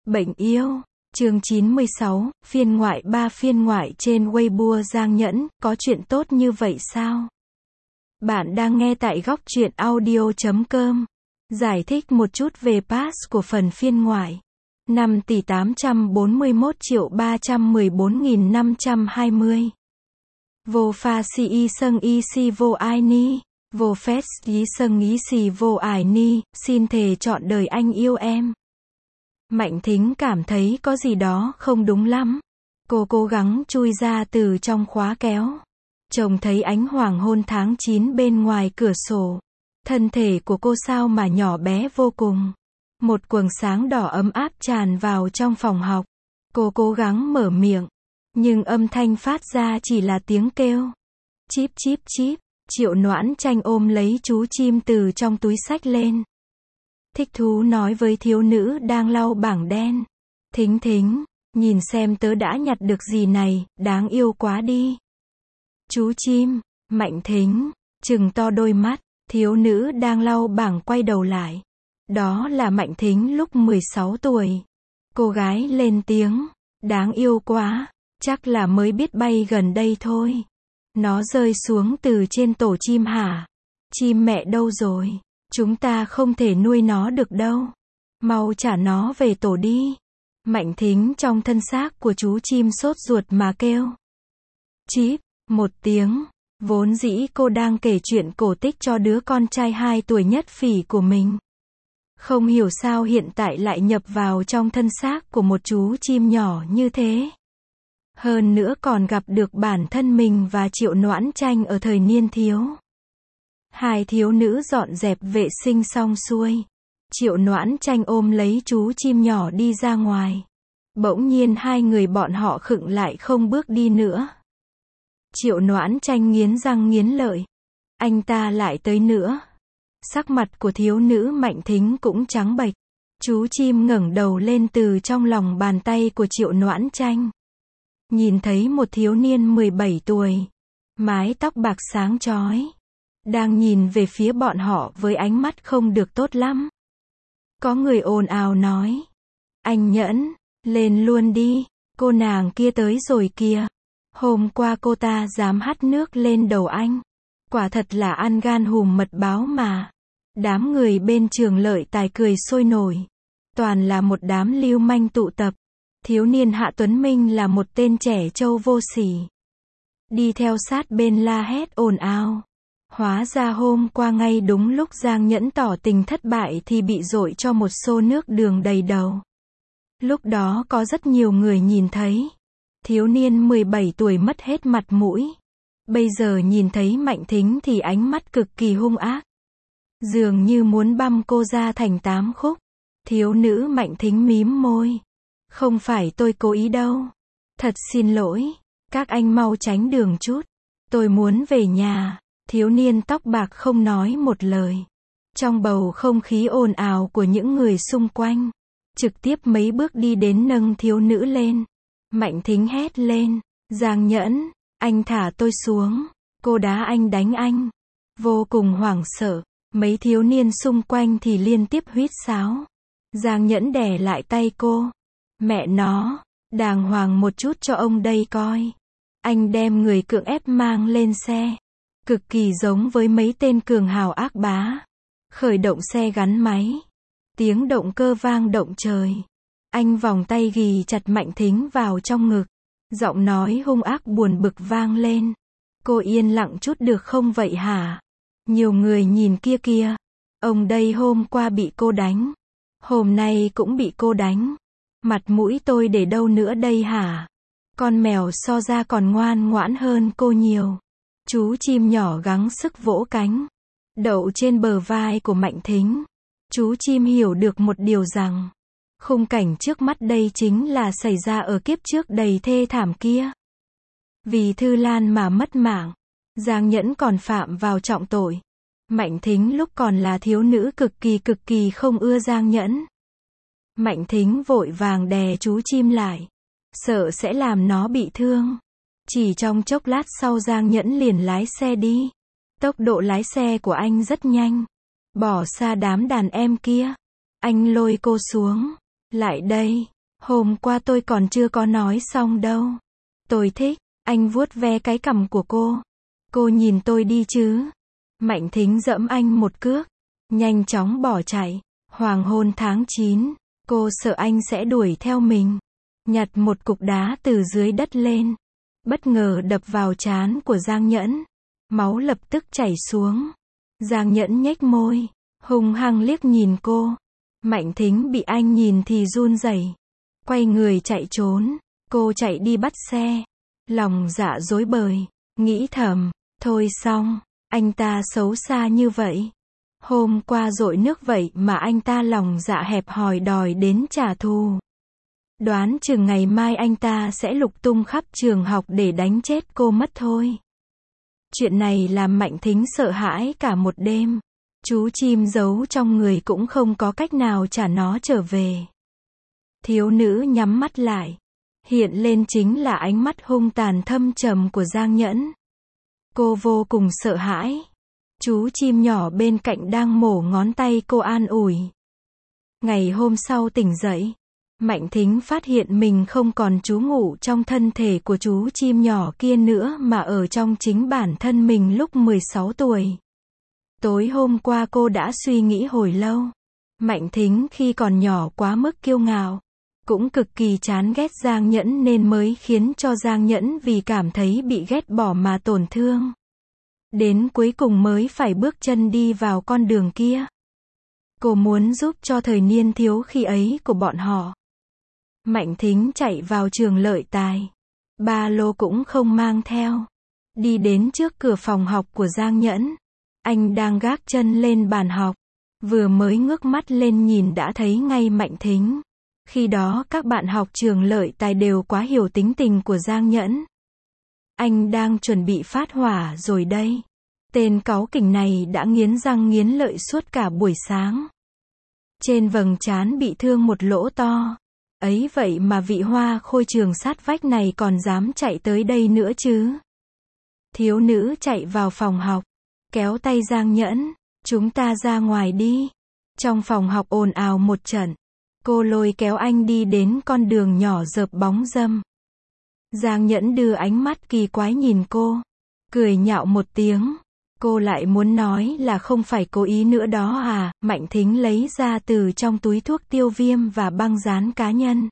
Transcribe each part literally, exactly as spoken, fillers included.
Bệnh yêu. Chương chín mươi sáu, phiên ngoại ba phiên ngoại trên Weibo Giang Nhẫn, có chuyện tốt như vậy sao? Bạn đang nghe tại góc truyện audio chấm com. Giải thích một chút về pass của phần phiên ngoại. năm tỷ tám trăm bốn mươi mốt triệu ba trăm mười bốn nghìn năm trăm hai mươi. Vô pha si y sâng y si vô ai ni. Vô phép y sâng y si vô ai ni, xin thề trọn đời anh yêu em. Mạnh Thính cảm thấy có gì đó không đúng lắm. Cô cố gắng chui ra từ trong khóa kéo. Trông thấy ánh hoàng hôn tháng chín bên ngoài cửa sổ. Thân thể của cô sao mà nhỏ bé vô cùng. Một quầng sáng đỏ ấm áp tràn vào trong phòng học. Cô cố gắng mở miệng. Nhưng âm thanh phát ra chỉ là tiếng kêu. Chíp chíp chíp. Triệu Noãn Tranh ôm lấy chú chim từ trong túi xách lên. Thích thú nói với thiếu nữ đang lau bảng đen. Thính Thính, nhìn xem tớ đã nhặt được gì này, đáng yêu quá đi. Chú chim. Mạnh Thính trừng to đôi mắt. Thiếu nữ đang lau bảng quay đầu lại. Đó là Mạnh Thính lúc mười sáu tuổi. Cô gái lên tiếng. Đáng yêu quá. Chắc là mới biết bay gần đây thôi. Nó rơi xuống từ trên tổ chim hả? Chim mẹ đâu rồi? Chúng ta không thể nuôi nó được đâu. Mau trả nó về tổ đi. Mạnh Thính trong thân xác của chú chim sốt ruột mà kêu. Chíp, một tiếng. Vốn dĩ cô đang kể chuyện cổ tích cho đứa con trai hai tuổi nhất phỉ của mình. Không hiểu sao hiện tại lại nhập vào trong thân xác của một chú chim nhỏ như thế. Hơn nữa còn gặp được bản thân mình và Triệu Noãn Tranh ở thời niên thiếu. Hai thiếu nữ dọn dẹp vệ sinh xong xuôi. Triệu Noãn Tranh ôm lấy chú chim nhỏ đi ra ngoài. Bỗng nhiên hai người bọn họ khựng lại không bước đi nữa. Triệu Noãn Tranh nghiến răng nghiến lợi. Anh ta lại tới nữa. Sắc mặt của thiếu nữ Mạnh Thính cũng trắng bệch. Chú chim ngẩng đầu lên từ trong lòng bàn tay của Triệu Noãn Tranh. Nhìn thấy một thiếu niên mười bảy tuổi. Mái tóc bạc sáng chói. Đang nhìn về phía bọn họ với ánh mắt không được tốt lắm. Có người ồn ào nói. Anh Nhẫn, lên luôn đi, cô nàng kia tới rồi kìa. Hôm qua cô ta dám hắt nước lên đầu anh. Quả thật là ăn gan hùm mật báo mà. Đám người bên Trường Lợi Tài cười sôi nổi. Toàn là một đám lưu manh tụ tập. Thiếu niên Hạ Tuấn Minh là một tên trẻ trâu vô sỉ. Đi theo sát bên la hét ồn ào. Hóa ra hôm qua ngay đúng lúc Giang Nhẫn tỏ tình thất bại thì bị dội cho một xô nước đường đầy đầu. Lúc đó có rất nhiều người nhìn thấy. Thiếu niên mười bảy tuổi mất hết mặt mũi. Bây giờ nhìn thấy Mạnh Thính thì ánh mắt cực kỳ hung ác. Dường như muốn băm cô ra thành tám khúc. Thiếu nữ Mạnh Thính mím môi. Không phải tôi cố ý đâu. Thật xin lỗi. Các anh mau tránh đường chút. Tôi muốn về nhà. Thiếu niên tóc bạc không nói một lời. Trong bầu không khí ồn ào của những người xung quanh. Trực tiếp mấy bước đi đến nâng thiếu nữ lên. Mạnh Thính hét lên. Giang Nhẫn, anh thả tôi xuống. Cô đá anh đánh anh. Vô cùng hoảng sợ. Mấy thiếu niên xung quanh thì liên tiếp huýt sáo. Giang Nhẫn đè lại tay cô. Mẹ nó, đàng hoàng một chút cho ông đây coi. Anh đem người cưỡng ép mang lên xe. Cực kỳ giống với mấy tên cường hào ác bá. Khởi động xe gắn máy. Tiếng động cơ vang động trời. Anh vòng tay ghì chặt Mạnh Thính vào trong ngực. Giọng nói hung ác buồn bực vang lên. Cô yên lặng chút được không vậy hả? Nhiều người nhìn kia kia. Ông đây hôm qua bị cô đánh. Hôm nay cũng bị cô đánh. Mặt mũi tôi để đâu nữa đây hả? Con mèo so ra còn ngoan ngoãn hơn cô nhiều. Chú chim nhỏ gắng sức vỗ cánh. Đậu trên bờ vai của Mạnh Thính. Chú chim hiểu được một điều rằng. Khung cảnh trước mắt đây chính là xảy ra ở kiếp trước đầy thê thảm kia. Vì Thư Lan mà mất mạng. Giang Nhẫn còn phạm vào trọng tội. Mạnh Thính lúc còn là thiếu nữ cực kỳ cực kỳ không ưa Giang Nhẫn. Mạnh Thính vội vàng đè chú chim lại. Sợ sẽ làm nó bị thương. Chỉ trong chốc lát sau Giang Nhẫn liền lái xe đi. Tốc độ lái xe của anh rất nhanh. Bỏ xa đám đàn em kia. Anh lôi cô xuống. Lại đây. Hôm qua tôi còn chưa có nói xong đâu. Tôi thích. Anh vuốt ve cái cằm của cô. Cô nhìn tôi đi chứ. Mạnh Thính giẫm anh một cước. Nhanh chóng bỏ chạy. Hoàng hôn tháng chín. Cô sợ anh sẽ đuổi theo mình. Nhặt một cục đá từ dưới đất lên. Bất ngờ đập vào trán của Giang Nhẫn. Máu lập tức chảy xuống. Giang Nhẫn nhếch môi. Hung hăng liếc nhìn cô. Mạnh Thính bị anh nhìn thì run rẩy. Quay người chạy trốn. Cô chạy đi bắt xe. Lòng dạ rối bời. Nghĩ thầm. Thôi xong. Anh ta xấu xa như vậy. Hôm qua dội nước vậy mà anh ta lòng dạ hẹp hòi đòi đến trả thù. Đoán chừng ngày mai anh ta sẽ lục tung khắp trường học để đánh chết cô mất thôi. Chuyện này làm Mạnh Thính sợ hãi cả một đêm. Chú chim giấu trong người cũng không có cách nào trả nó trở về. Thiếu nữ nhắm mắt lại. Hiện lên chính là ánh mắt hung tàn thâm trầm của Giang Nhẫn. Cô vô cùng sợ hãi. Chú chim nhỏ bên cạnh đang mổ ngón tay cô an ủi. Ngày hôm sau tỉnh dậy, Mạnh Thính phát hiện mình không còn trú ngụ trong thân thể của chú chim nhỏ kia nữa mà ở trong chính bản thân mình lúc mười sáu tuổi. Tối hôm qua cô đã suy nghĩ hồi lâu. Mạnh Thính khi còn nhỏ quá mức kiêu ngạo, cũng cực kỳ chán ghét Giang Nhẫn nên mới khiến cho Giang Nhẫn vì cảm thấy bị ghét bỏ mà tổn thương. Đến cuối cùng mới phải bước chân đi vào con đường kia. Cô muốn giúp cho thời niên thiếu khi ấy của bọn họ. Mạnh Thính chạy vào trường Lợi Tài. Ba lô cũng không mang theo. Đi đến trước cửa phòng học của Giang Nhẫn. Anh đang gác chân lên bàn học. Vừa mới ngước mắt lên nhìn đã thấy ngay Mạnh Thính. Khi đó các bạn học trường Lợi Tài đều quá hiểu tính tình của Giang Nhẫn. Anh đang chuẩn bị phát hỏa rồi đây. Tên cáu kỉnh này đã nghiến răng nghiến lợi suốt cả buổi sáng. Trên vầng trán bị thương một lỗ to. Ấy vậy mà vị hoa khôi trường sát vách này còn dám chạy tới đây nữa chứ. Thiếu nữ chạy vào phòng học. Kéo tay Giang Nhẫn. Chúng ta ra ngoài đi. Trong phòng học ồn ào một trận. Cô lôi kéo anh đi đến con đường nhỏ rợp bóng râm. Giang Nhẫn đưa ánh mắt kỳ quái nhìn cô. Cười nhạo một tiếng. Cô lại muốn nói là không phải cố ý nữa đó à. Mạnh Thính lấy ra từ trong túi thuốc tiêu viêm và băng dán cá nhân.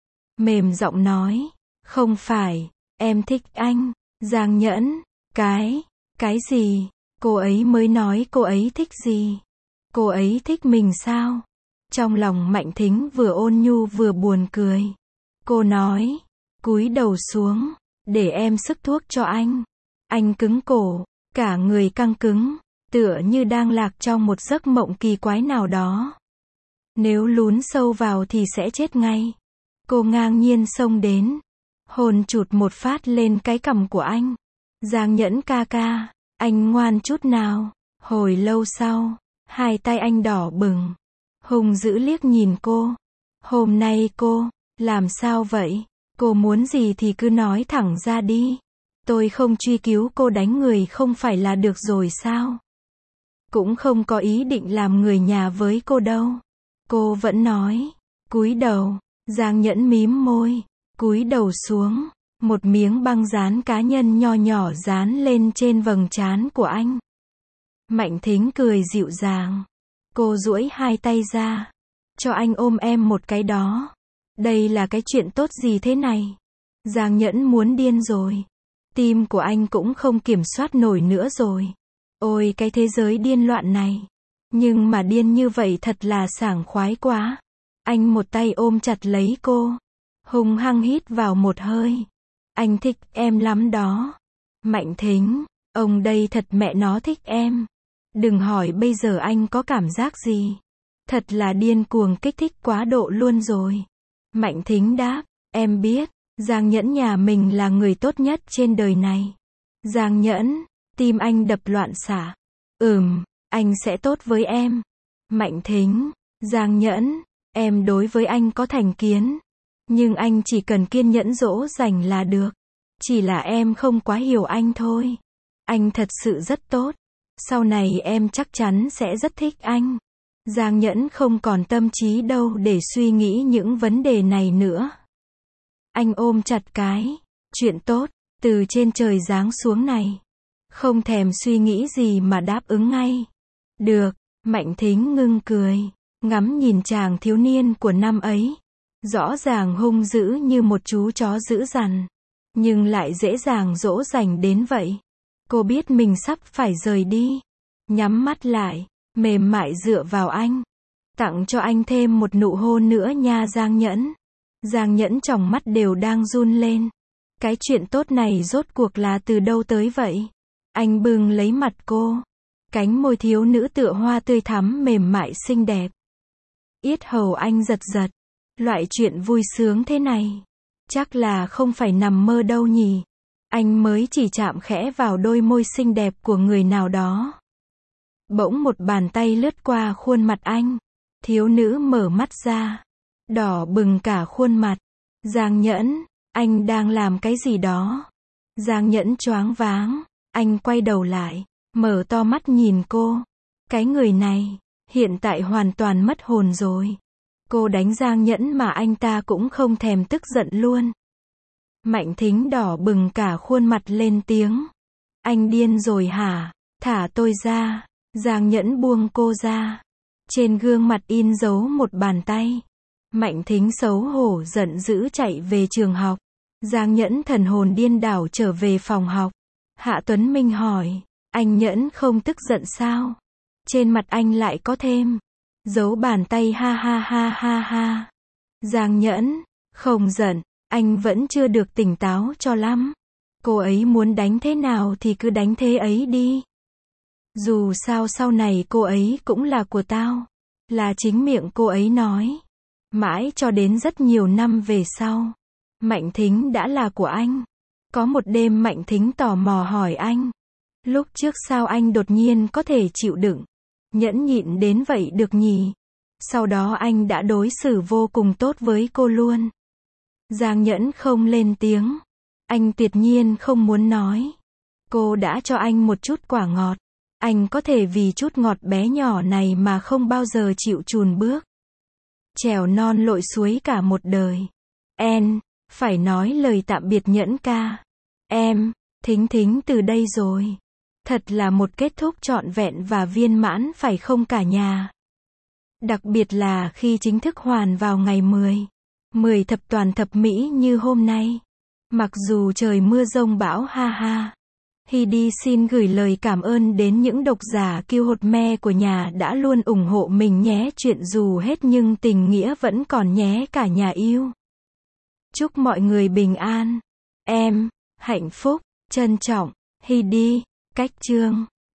Mềm giọng nói. Không phải, em thích anh. Giang Nhẫn. Cái, cái gì? Cô ấy mới nói cô ấy thích gì? Cô ấy thích mình sao? Trong lòng Mạnh Thính vừa ôn nhu vừa buồn cười. Cô nói. Cúi đầu xuống. Để em sức thuốc cho anh. Anh cứng cổ. Cả người căng cứng. Tựa như đang lạc trong một giấc mộng kỳ quái nào đó. Nếu lún sâu vào thì sẽ chết ngay. Cô ngang nhiên xông đến. Hôn chụt một phát lên cái cằm của anh. Giang Nhẫn ca ca. Anh ngoan chút nào. Hồi lâu sau. Hai tay anh đỏ bừng. Hùng dữ liếc nhìn cô. Hôm nay cô. Làm sao vậy? Cô muốn gì thì cứ nói thẳng ra đi. Tôi không truy cứu cô đánh người không phải là được rồi sao? Cũng không có ý định làm người nhà với cô đâu. Cô vẫn nói. Cúi đầu. Giang Nhẫn mím môi. Cúi đầu xuống. Một miếng băng dán cá nhân nho nhỏ dán lên trên vầng trán của anh. Mạnh Thính cười dịu dàng. Cô duỗi hai tay ra. Cho anh ôm em một cái đó. Đây là cái chuyện tốt gì thế này? Giang Nhẫn muốn điên rồi. Tim của anh cũng không kiểm soát nổi nữa rồi. Ôi cái thế giới điên loạn này. Nhưng mà điên như vậy thật là sảng khoái quá. Anh một tay ôm chặt lấy cô. Hung hăng hít vào một hơi. Anh thích em lắm đó. Mạnh Thính. Ông đây thật mẹ nó thích em. Đừng hỏi bây giờ anh có cảm giác gì. Thật là điên cuồng kích thích quá độ luôn rồi. Mạnh Thính đáp. Em biết. Giang Nhẫn nhà mình là người tốt nhất trên đời này. Giang Nhẫn. Tim anh đập loạn xạ. Ừm. Anh sẽ tốt với em. Mạnh Thính. Giang Nhẫn. Em đối với anh có thành kiến. Nhưng anh chỉ cần kiên nhẫn dỗ dành là được. Chỉ là em không quá hiểu anh thôi. Anh thật sự rất tốt. Sau này em chắc chắn sẽ rất thích anh. Giang Nhẫn không còn tâm trí đâu để suy nghĩ những vấn đề này nữa. Anh ôm chặt cái chuyện tốt từ trên trời giáng xuống này. Không thèm suy nghĩ gì mà đáp ứng ngay. Được, Mạnh Thính ngưng cười, ngắm nhìn chàng thiếu niên của năm ấy. Rõ ràng hung dữ như một chú chó dữ dằn, nhưng lại dễ dàng dỗ dành đến vậy. Cô biết mình sắp phải rời đi. Nhắm mắt lại, mềm mại dựa vào anh. Tặng cho anh thêm một nụ hôn nữa nha Giang Nhẫn. Giang Nhẫn tròng mắt đều đang run lên. Cái chuyện tốt này rốt cuộc là từ đâu tới vậy? Anh bưng lấy mặt cô. Cánh môi thiếu nữ tựa hoa tươi thắm mềm mại xinh đẹp. Yết hầu anh giật giật. Loại chuyện vui sướng thế này, chắc là không phải nằm mơ đâu nhỉ. Anh mới chỉ chạm khẽ vào đôi môi xinh đẹp của người nào đó. Bỗng một bàn tay lướt qua khuôn mặt anh. Thiếu nữ mở mắt ra. Đỏ bừng cả khuôn mặt. Giang Nhẫn, anh đang làm cái gì đó? Giang Nhẫn choáng váng. Anh quay đầu lại, mở to mắt nhìn cô. Cái người này, hiện tại hoàn toàn mất hồn rồi. Cô đánh Giang Nhẫn mà anh ta cũng không thèm tức giận luôn. Mạnh Thính đỏ bừng cả khuôn mặt lên tiếng. Anh điên rồi hả? Thả tôi ra. Giang Nhẫn buông cô ra. Trên gương mặt in dấu một bàn tay. Mạnh Thính xấu hổ giận dữ chạy về trường học. Giang Nhẫn thần hồn điên đảo trở về phòng học. Hạ Tuấn Minh hỏi, anh Nhẫn không tức giận sao? Trên mặt anh lại có thêm dấu bàn tay ha ha ha ha ha. Giang Nhẫn, không giận, anh vẫn chưa được tỉnh táo cho lắm. Cô ấy muốn đánh thế nào thì cứ đánh thế ấy đi. Dù sao sau này cô ấy cũng là của tao. Là chính miệng cô ấy nói. Mãi cho đến rất nhiều năm về sau. Mạnh Thính đã là của anh. Có một đêm Mạnh Thính tò mò hỏi anh. Lúc trước sao anh đột nhiên có thể chịu đựng, nhẫn nhịn đến vậy được nhỉ? Sau đó anh đã đối xử vô cùng tốt với cô luôn. Giang Nhẫn không lên tiếng. Anh tuyệt nhiên không muốn nói. Cô đã cho anh một chút quả ngọt. Anh có thể vì chút ngọt bé nhỏ này mà không bao giờ chịu chùn bước. Trèo non lội suối cả một đời. En, phải nói lời tạm biệt Nhẫn ca. Em, Thính Thính từ đây rồi. Thật là một kết thúc trọn vẹn và viên mãn phải không cả nhà? Đặc biệt là khi chính thức hoàn vào ngày mười. mười thập toàn thập mỹ như hôm nay. Mặc dù trời mưa giông bão ha ha. Hi đi xin gửi lời cảm ơn đến những độc giả kiêu hột me của nhà đã luôn ủng hộ mình nhé. Chuyện dù hết nhưng tình nghĩa vẫn còn nhé cả nhà yêu. Chúc mọi người bình an. Em, hạnh phúc, trân trọng. Hi đi, cách chương.